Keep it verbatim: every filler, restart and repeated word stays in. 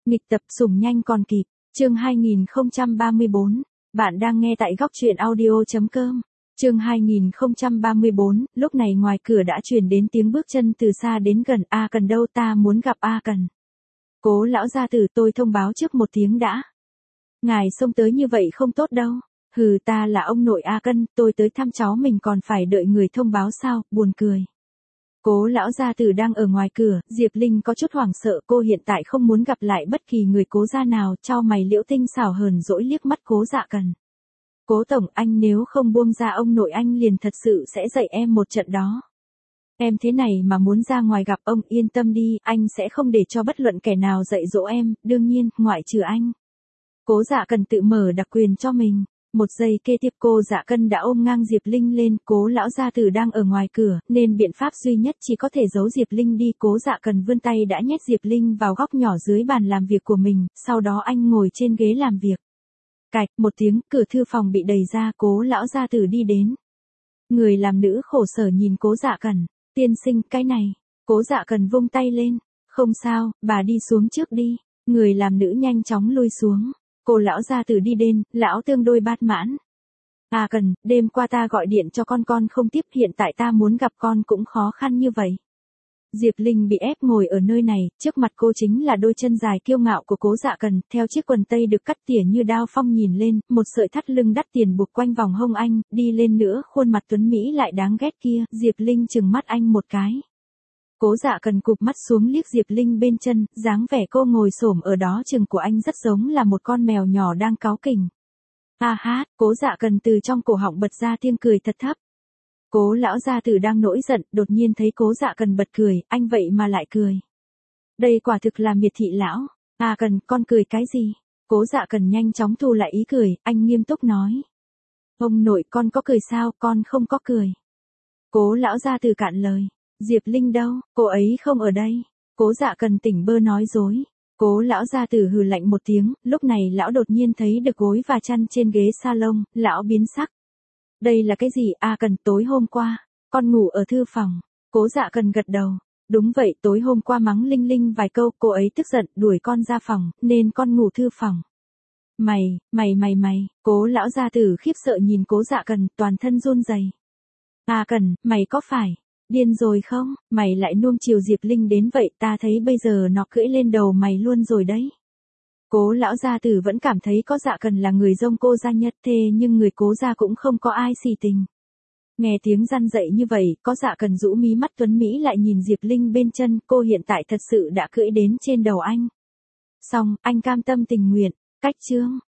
Nghịch tập sủng nhanh còn kịp, chương hai nghìn không trăm ba mươi bốn, bạn đang nghe tại góc truyện audio.com. Chương hai nghìn không trăm ba mươi bốn, lúc này ngoài cửa đã truyền đến tiếng bước chân từ xa đến gần. A Cần đâu, ta muốn gặp A Cần. Cố lão gia tử, tôi thông báo trước một tiếng đã. Ngài xông tới như vậy không tốt đâu. Hừ, ta là ông nội A Cân, tôi tới thăm cháu mình còn phải đợi người thông báo sao, buồn cười. Cố lão gia tử đang ở ngoài cửa, Diệp Linh có chút hoảng sợ, cô hiện tại không muốn gặp lại bất kỳ người cố gia nào, chau mày liễu tinh xảo hờn dỗi liếc mắt Cố Dạ Cần. Cố tổng, anh nếu không buông ra ông nội anh liền thật sự sẽ dạy em một trận đó. Em thế này mà muốn ra ngoài gặp ông, yên tâm đi, anh sẽ không để cho bất luận kẻ nào dạy dỗ em, đương nhiên, ngoại trừ anh. Cố Dạ Cần tự mở đặc quyền cho mình. Một giây kế tiếp cô Dạ Cân đã ôm ngang Diệp Linh lên, Cố lão gia tử đang ở ngoài cửa, nên biện pháp duy nhất chỉ có thể giấu Diệp Linh đi. Cố Dạ Cần vươn tay đã nhét Diệp Linh vào góc nhỏ dưới bàn làm việc của mình, sau đó anh ngồi trên ghế làm việc. Cạch, một tiếng, cửa thư phòng bị đẩy ra, Cố lão gia tử đi đến. Người làm nữ khổ sở nhìn Cố Dạ Cần, tiên sinh, cái này. Cố Dạ Cần vung tay lên, không sao, bà đi xuống trước đi. Người làm nữ nhanh chóng lui xuống. Cô lão gia tử đi đến, lão tương đôi bát mãn. À Cần, đêm qua ta gọi điện cho con con không tiếp, hiện tại ta muốn gặp con cũng khó khăn như vậy. Diệp Linh bị ép ngồi ở nơi này, trước mặt cô chính là đôi chân dài kiêu ngạo của Cố Dạ Cần, theo chiếc quần tây được cắt tỉa như đao phong nhìn lên, một sợi thắt lưng đắt tiền buộc quanh vòng hông anh, đi lên nữa khuôn mặt tuấn Mỹ lại đáng ghét kia, Diệp Linh trừng mắt anh một cái. Cố Dạ Cần cụp mắt xuống liếc Diệp Linh bên chân, dáng vẻ cô ngồi xổm ở đó chừng của anh rất giống là một con mèo nhỏ đang cáu kỉnh. Ha ha, Cố Dạ Cần từ trong cổ họng bật ra tiếng cười thật thấp. Cố lão gia tử đang nổi giận, đột nhiên thấy Cố Dạ Cần bật cười, anh vậy mà lại cười. Đây quả thực là miệt thị lão. À Cần, con cười cái gì? Cố Dạ Cần nhanh chóng thu lại ý cười, anh nghiêm túc nói. Ông nội, con có cười sao, con không có cười. Cố lão gia tử cạn lời. Diệp Linh đâu, cô ấy không ở đây. Cố Dạ Cần tỉnh bơ nói dối. Cố lão gia tử hừ lạnh một tiếng, lúc này lão đột nhiên thấy được gối và chăn trên ghế salon, lão biến sắc. Đây là cái gì? À Cần, tối hôm qua, con ngủ ở thư phòng. Cố Dạ Cần gật đầu. Đúng vậy, tối hôm qua mắng Linh Linh vài câu, cô ấy tức giận, đuổi con ra phòng, nên con ngủ thư phòng. Mày, mày mày mày, Cố lão gia tử khiếp sợ nhìn Cố Dạ Cần, toàn thân run rẩy. À Cần, mày có phải điên rồi không? Mày lại nuông chiều Diệp Linh đến vậy, ta thấy bây giờ nó cưỡi lên đầu mày luôn rồi đấy. Cố lão gia tử vẫn cảm thấy có Dạ Cần là người dông cô gia nhất, thế nhưng người Cố gia cũng không có ai xì tình. Nghe tiếng răn dậy như vậy, có Dạ Cần rũ mí mắt tuấn Mỹ lại nhìn Diệp Linh bên chân, cô hiện tại thật sự đã cưỡi đến trên đầu anh. Xong, anh cam tâm tình nguyện, cách chương.